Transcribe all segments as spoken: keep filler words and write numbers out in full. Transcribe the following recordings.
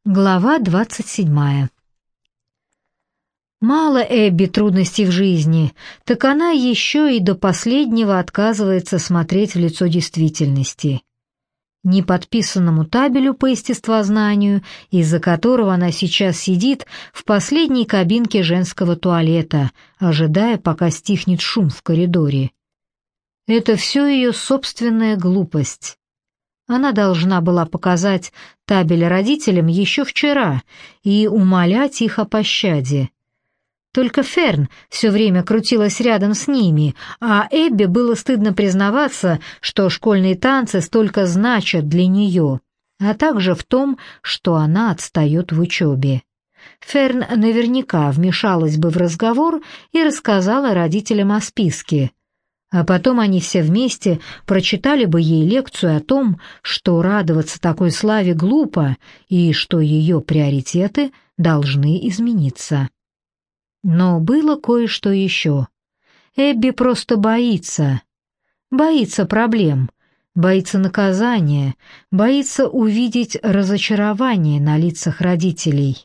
Глава двадцать седьмая. Мало Эбби трудностей в жизни, так она еще и до последнего отказывается смотреть в лицо действительности. Неподписанному табелю по естествознанию, из-за которого она сейчас сидит в последней кабинке женского туалета, ожидая, пока стихнет шум в коридоре. Это все ее собственная глупость. Она должна была показать табель родителям еще вчера и умолять их о пощаде. Только Ферн все время крутилась рядом с ними, а Эбби было стыдно признаваться, что школьные танцы столько значат для нее, а также в том, что она отстает в учебе. Ферн наверняка вмешалась бы в разговор и рассказала родителям о списке. А потом они все вместе прочитали бы ей лекцию о том, что радоваться такой славе глупо и что ее приоритеты должны измениться. Но было кое-что еще. Эбби просто боится. Боится проблем, боится наказания, боится увидеть разочарование на лицах родителей.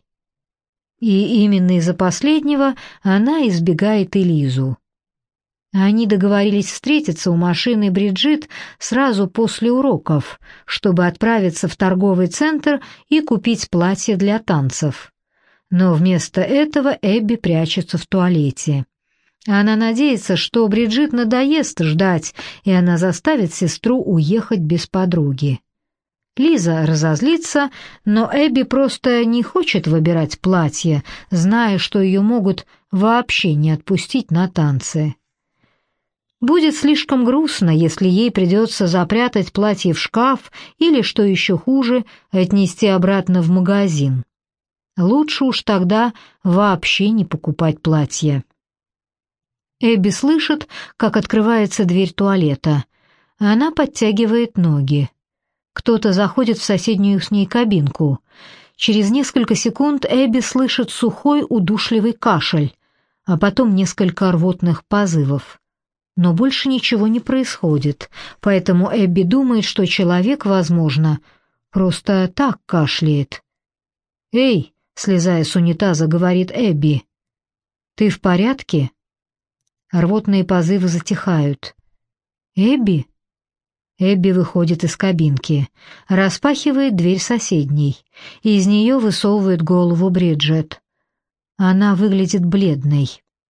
И именно из-за последнего она избегает Элизу. Они договорились встретиться у машины Бриджит сразу после уроков, чтобы отправиться в торговый центр и купить платье для танцев. Но вместо этого Эбби прячется в туалете. Она надеется, что Бриджит надоест ждать, и она заставит сестру уехать без подруги. Лиза разозлится, но Эбби просто не хочет выбирать платье, зная, что ее могут вообще не отпустить на танцы. Будет слишком грустно, если ей придется запрятать платье в шкаф или, что еще хуже, отнести обратно в магазин. Лучше уж тогда вообще не покупать платье. Эбби слышит, как открывается дверь туалета. Она подтягивает ноги. Кто-то заходит в соседнюю с ней кабинку. Через несколько секунд Эбби слышит сухой удушливый кашель, а потом несколько рвотных позывов. Но больше ничего не происходит, поэтому Эбби думает, что человек, возможно, просто так кашляет. «Эй!» — слезая с унитаза, говорит Эбби. «Ты в порядке?» Рвотные позывы затихают. «Эбби?» Эбби выходит из кабинки, распахивает дверь соседней, и из нее высовывает голову Бриджит. Она выглядит бледной.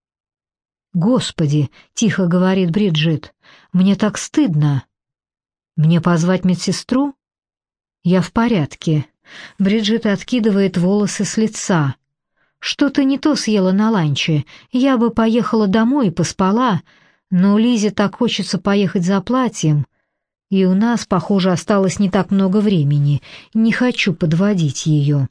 «Господи!» — тихо говорит Бриджит. «Мне так стыдно. Мне позвать медсестру?» «Я в порядке». Бриджит откидывает волосы с лица. «Что-то не то съела на ланче. Я бы поехала домой и поспала, но Лизе так хочется поехать за платьем, и у нас, похоже, осталось не так много времени. Не хочу подводить ее».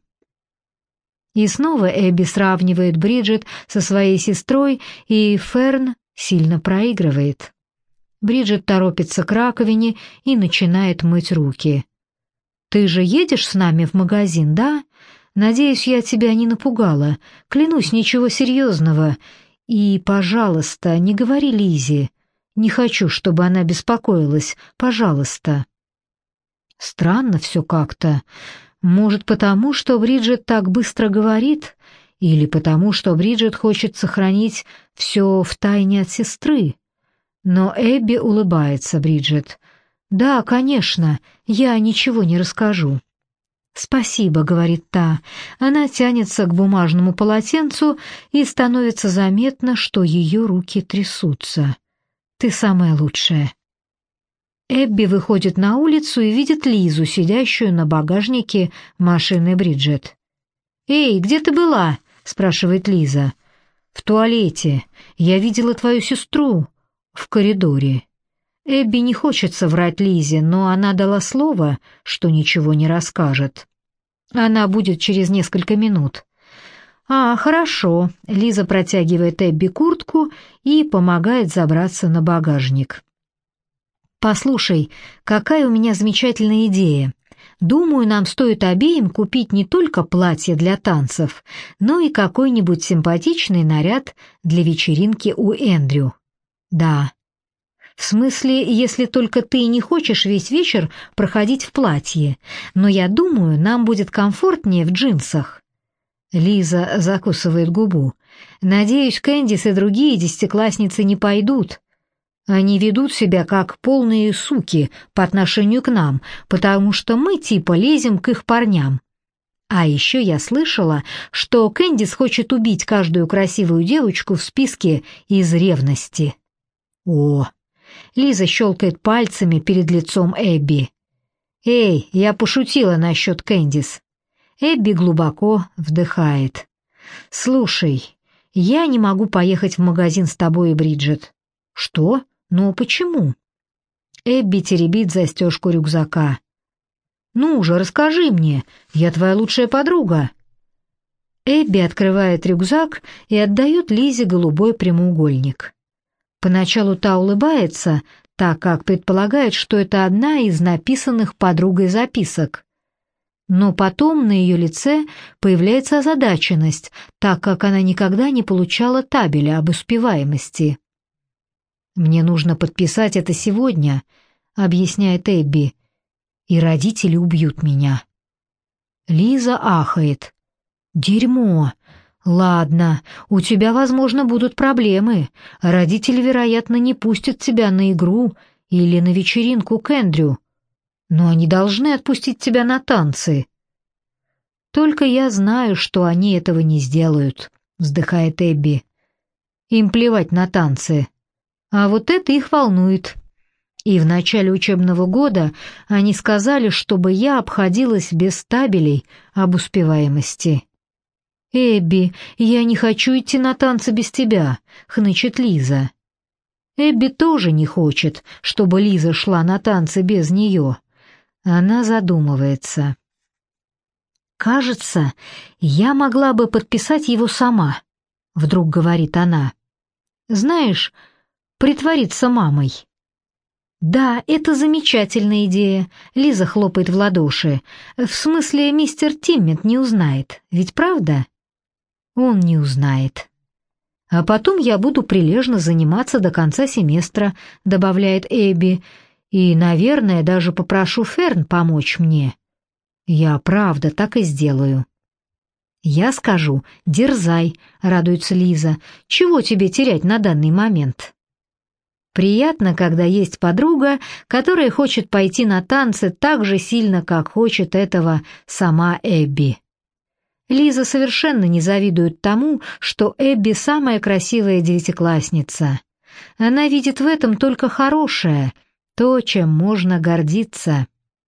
И снова Эбби сравнивает Бриджит со своей сестрой, и Ферн сильно проигрывает. Бриджит торопится к раковине и начинает мыть руки. «Ты же едешь с нами в магазин, да? Надеюсь, я тебя не напугала. Клянусь, ничего серьезного. И, пожалуйста, не говори Лизе. Не хочу, чтобы она беспокоилась. Пожалуйста». Странно все как-то. Может, потому, что Бриджит так быстро говорит, или потому, что Бриджит хочет сохранить все в тайне от сестры. Но Эбби улыбается Бриджит. «Да, конечно, я ничего не расскажу». «Спасибо», — говорит та. Она тянется к бумажному полотенцу, и становится заметно, что ее руки трясутся. «Ты самая лучшая». Эбби выходит на улицу и видит Лизу, сидящую на багажнике машины Бриджит. «Эй, где ты была?» — спрашивает Лиза. «В туалете. Я видела твою сестру в коридоре». Эбби не хочется врать Лизе, но она дала слово, что ничего не расскажет. Она будет через несколько минут. «А, хорошо». Лиза протягивает Эбби куртку и помогает забраться на багажник. «Послушай, какая у меня замечательная идея. Думаю, нам стоит обеим купить не только платье для танцев, но и какой-нибудь симпатичный наряд для вечеринки у Эндрю». «Да». В смысле, если только ты не хочешь весь вечер проходить в платье, но я думаю, нам будет комфортнее в джинсах». Лиза закусывает губу. «Надеюсь, Кэндис и другие десятиклассницы не пойдут. Они ведут себя как полные суки по отношению к нам, потому что мы типа лезем к их парням. А еще я слышала, что Кэндис хочет убить каждую красивую девочку в списке из ревности». «О!» Лиза щелкает пальцами перед лицом Эбби. «Эй, я пошутила насчет Кэндис». Эбби глубоко вдыхает. «Слушай, я не могу поехать в магазин с тобой и Бриджит». «Что? Ну почему?» Эбби теребит застежку рюкзака. «Ну уже расскажи мне, я твоя лучшая подруга». Эбби открывает рюкзак и отдает Лизе голубой прямоугольник. Поначалу та улыбается, так как предполагает, что это одна из написанных подругой записок. Но потом на ее лице появляется озадаченность, так как она никогда не получала табеля об успеваемости. «Мне нужно подписать это сегодня», — объясняет Эбби, — «и родители убьют меня». Лиза ахает. «Дерьмо! Ладно, у тебя, возможно, будут проблемы. Родители, вероятно, не пустят тебя на игру или на вечеринку к Эндрю. Но они должны отпустить тебя на танцы». «Только я знаю, что они этого не сделают», — вздыхает Эбби. «Им плевать на танцы. А вот это их волнует. И в начале учебного года они сказали, чтобы я обходилась без табелей об успеваемости». «Эбби, я не хочу идти на танцы без тебя», — хнычет Лиза. Эбби тоже не хочет, чтобы Лиза шла на танцы без нее. Она задумывается. «Кажется, я могла бы подписать его сама», — вдруг говорит она. «Знаешь, притвориться мамой». «Да, это замечательная идея», — Лиза хлопает в ладоши. «В смысле, мистер Тиммет не узнает, ведь правда?» «Он не узнает». «А потом я буду прилежно заниматься до конца семестра», — добавляет Эбби, «и, наверное, даже попрошу Ферн помочь мне». «Я правда так и сделаю». «Я скажу, дерзай», — радуется Лиза. «Чего тебе терять на данный момент?» Приятно, когда есть подруга, которая хочет пойти на танцы так же сильно, как хочет этого сама Эбби. Лиза совершенно не завидует тому, что Эбби самая красивая девятиклассница. Она видит в этом только хорошее, то, чем можно гордиться.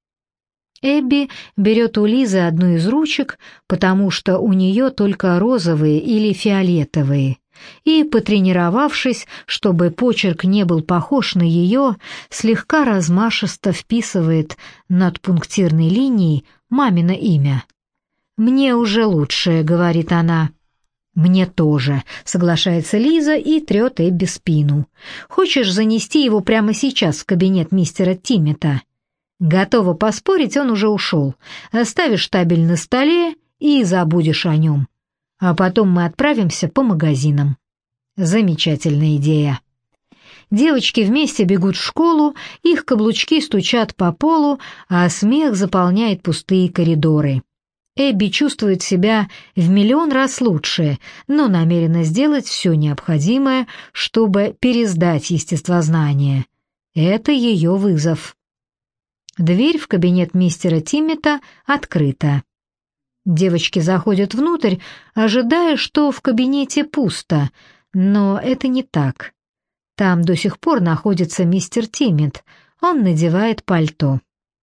Эбби берет у Лизы одну из ручек, потому что у нее только розовые или фиолетовые, и, потренировавшись, чтобы почерк не был похож на ее, слегка размашисто вписывает над пунктирной линией мамино имя. «Мне уже лучше», — говорит она. «Мне тоже», — соглашается Лиза и трет Эбби спину. «Хочешь занести его прямо сейчас в кабинет мистера Тиммета?» «Готова поспорить, он уже ушел. Оставишь табель на столе и забудешь о нем. А потом мы отправимся по магазинам». Замечательная идея. Девочки вместе бегут в школу, их каблучки стучат по полу, а смех заполняет пустые коридоры. Эбби чувствует себя в миллион раз лучше, но намерена сделать все необходимое, чтобы пересдать естествознание. Это ее вызов. Дверь в кабинет мистера Тиммета открыта. Девочки заходят внутрь, ожидая, что в кабинете пусто, но это не так. Там до сих пор находится мистер Тиммет, он надевает пальто.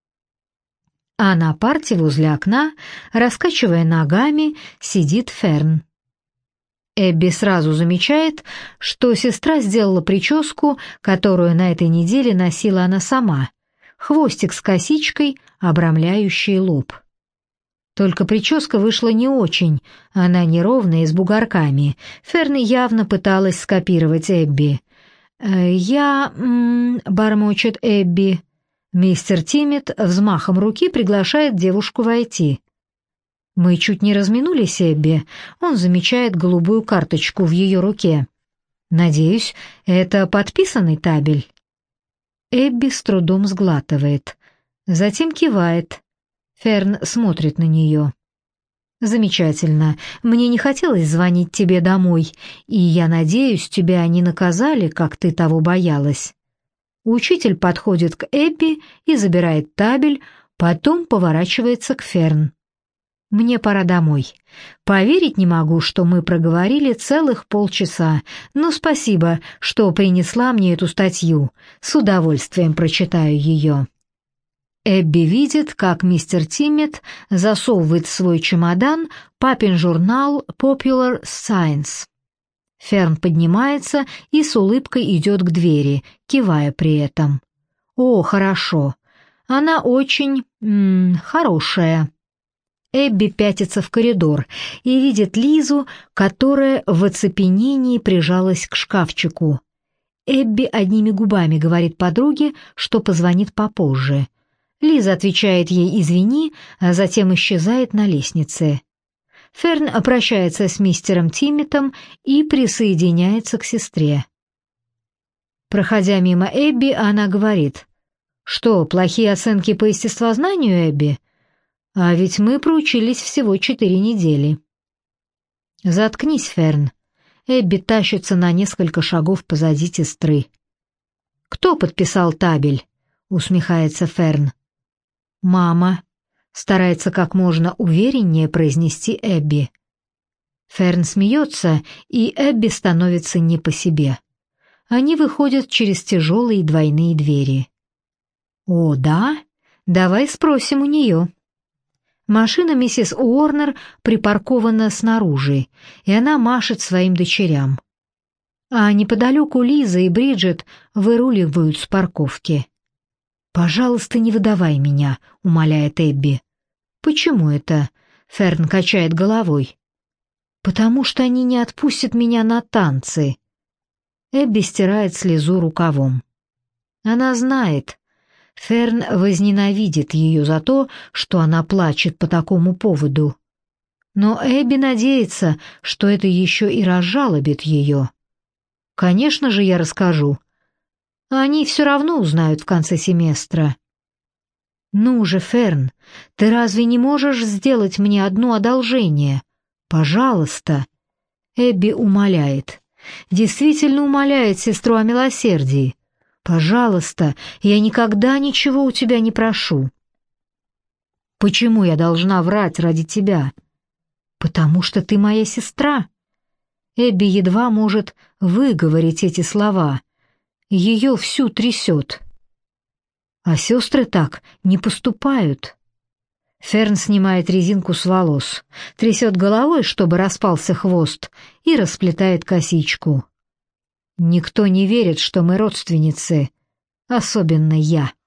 А на парте возле окна, раскачивая ногами, сидит Ферн. Эбби сразу замечает, что сестра сделала прическу, которую на этой неделе носила она сама, хвостик с косичкой, обрамляющий лоб. Только прическа вышла не очень, она неровная и с бугорками. Ферн явно пыталась скопировать Эбби. «Я...» — бормочет Эбби. Мистер Тиммет взмахом руки приглашает девушку войти. «Мы чуть не разминулись, Эбби». Он замечает голубую карточку в ее руке. «Надеюсь, это подписанный табель?» Эбби с трудом сглатывает. Затем кивает. Ферн смотрит на нее. «Замечательно. Мне не хотелось звонить тебе домой, и я надеюсь, тебя не наказали, как ты того боялась». Учитель подходит к Эбби и забирает табель, потом поворачивается к Ферн. «Мне пора домой. Поверить не могу, что мы проговорили целых полчаса, но спасибо, что принесла мне эту статью. С удовольствием прочитаю ее». Эбби видит, как мистер Тиммет засовывает в свой чемодан папин журнал Popular Science. Ферн поднимается и с улыбкой идет к двери, кивая при этом. «О, хорошо. Она очень... М, хорошая». Эбби пятится в коридор и видит Лизу, которая в оцепенении прижалась к шкафчику. Эбби одними губами говорит подруге, что позвонит попозже. Лиза отвечает ей «извини», а затем исчезает на лестнице. Ферн прощается с мистером Тимметом и присоединяется к сестре. Проходя мимо Эбби, она говорит: «Что, плохие оценки по естествознанию, Эбби? А ведь мы проучились всего четыре недели». «Заткнись, Ферн». Эбби тащится на несколько шагов позади сестры. «Кто подписал табель?» — усмехается Ферн. «Мама», — старается как можно увереннее произнести Эбби. Ферн смеется, и Эбби становится не по себе. Они выходят через тяжелые двойные двери. «О, да? Давай спросим у нее». Машина миссис Уорнер припаркована снаружи, и она машет своим дочерям. А неподалеку Лиза и Бриджит выруливают с парковки. «Пожалуйста, не выдавай меня», — умоляет Эбби. «Почему это?» — Ферн качает головой. «Потому что они не отпустят меня на танцы». Эбби стирает слезу рукавом. Она знает. Ферн возненавидит ее за то, что она плачет по такому поводу. Но Эбби надеется, что это еще и разжалобит ее. «Конечно же, я расскажу. Они все равно узнают в конце семестра». «Ну же, Ферн, ты разве не можешь сделать мне одно одолжение? Пожалуйста». Эбби умоляет. Действительно умоляет сестру о милосердии. «Пожалуйста, я никогда ничего у тебя не прошу». «Почему я должна врать ради тебя?» «Потому что ты моя сестра». Эбби едва может выговорить эти слова. Ее всю трясет. А сестры так не поступают. Ферн снимает резинку с волос, трясет головой, чтобы распался хвост, и расплетает косичку. «Никто не верит, что мы родственницы, особенно я».